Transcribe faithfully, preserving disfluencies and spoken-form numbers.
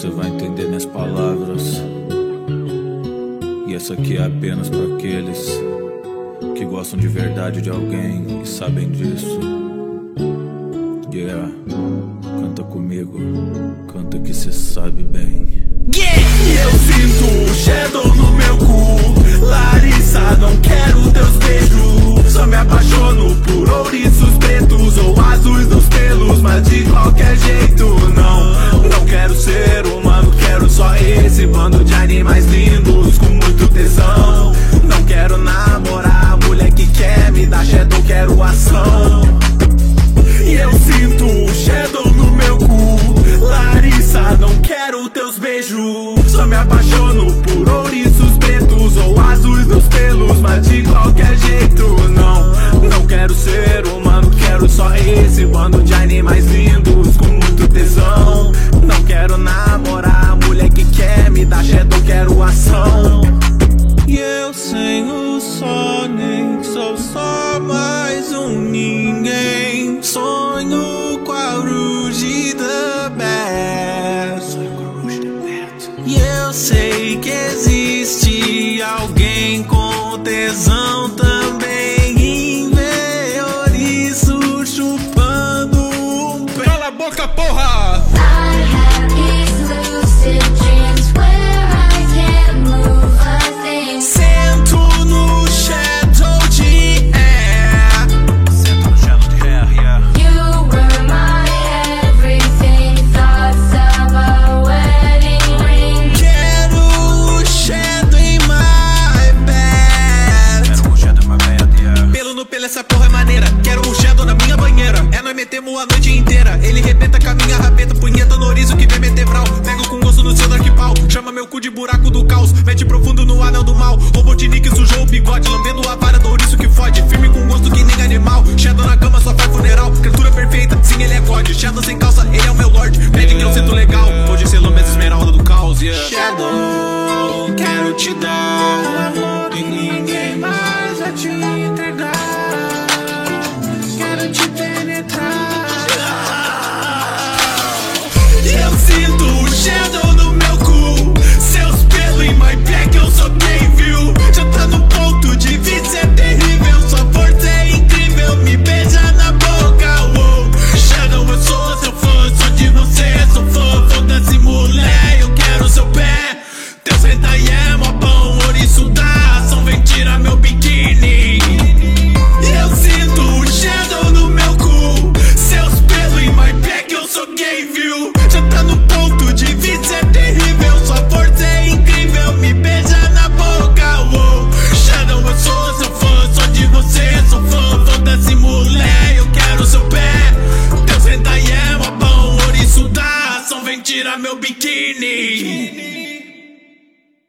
você vai entender minhas palavras. E essa aqui é apenas para aqueles que gostam de verdade de alguém e sabem disso. Yeah, canta comigo, canta que cê sabe bem. Yeah! E eu sinto o shadow no meu cu. Larissa, não quero teus beijos. Só me apaixono por ouriços pretos ou azuis dos pelos, mas de qualquer jeito não. Não quero ser humano, quero só esse bando de animais lindos com muito tesão. Não quero namorar a mulher que quer me dar shadow, quero ação. E eu sinto o shadow no meu cu. Larissa, não quero teus beijos. Só me apaixono por ouriços pretos ou azuis dos pelos, mas de qualquer jeito não. Não quero ser humano, quero só esse bando de animais lindos com muito tesão. Não quero namorar a mulher que quer me dar shadow, quero ação. E eu sem o sol, nem sou só mais um ninguém. Sonho com a Rouge the Best. E eu sei que existe alguém com tesão também em ver ouriço chupando um pé. Cala a boca, porra! Essa porra é maneira, quero um shadow na minha banheira. É nós metemos a noite inteira. Ele rebenta com a minha rabeta, punheta no orizo que vem meter vral. Pego com gosto no seu dark pau, chama meu cu de buraco do caos. Mete profundo no anel do mal, Robotnik sujou o bigode, lambendo a vara do ouriço que fode. Firme com gosto que nem animal, shadow na cama só faz funeral. Criatura perfeita, sim ele é God. Shadow sem calça, ele é o meu lord. Pede que eu sinto legal, hoje selou minhas esmeralda do caos, yeah. Shadow, quero te dar o amor que ninguém mais vai te entregar. Eu sinto o shadow no meu cu. Seus pelos em my back, eu sou quem viu. Já tá no ponto de vício, é terrível. Sua força é incrível, me beija na boca. Uou. Shadow, eu sou seu fã, sou de você, sou fã. Foda-se mulher, eu quero seu pé. Teus hentai é mó bom, ouriço da ação, vem tirar meu biquíni. Eu sinto o shadow no meu cu. Seus pelos em my back, eu sou quem viu. Já tá no ponto de vício, é terrível. Sua força é incrível, me beija na boca. Uou. Shadow, eu sou seu fã, sou de você, sou fã. Foda-se mulher, eu quero seu pé. Teus hentai é mó bom, ouriço da ação, vem tirar meu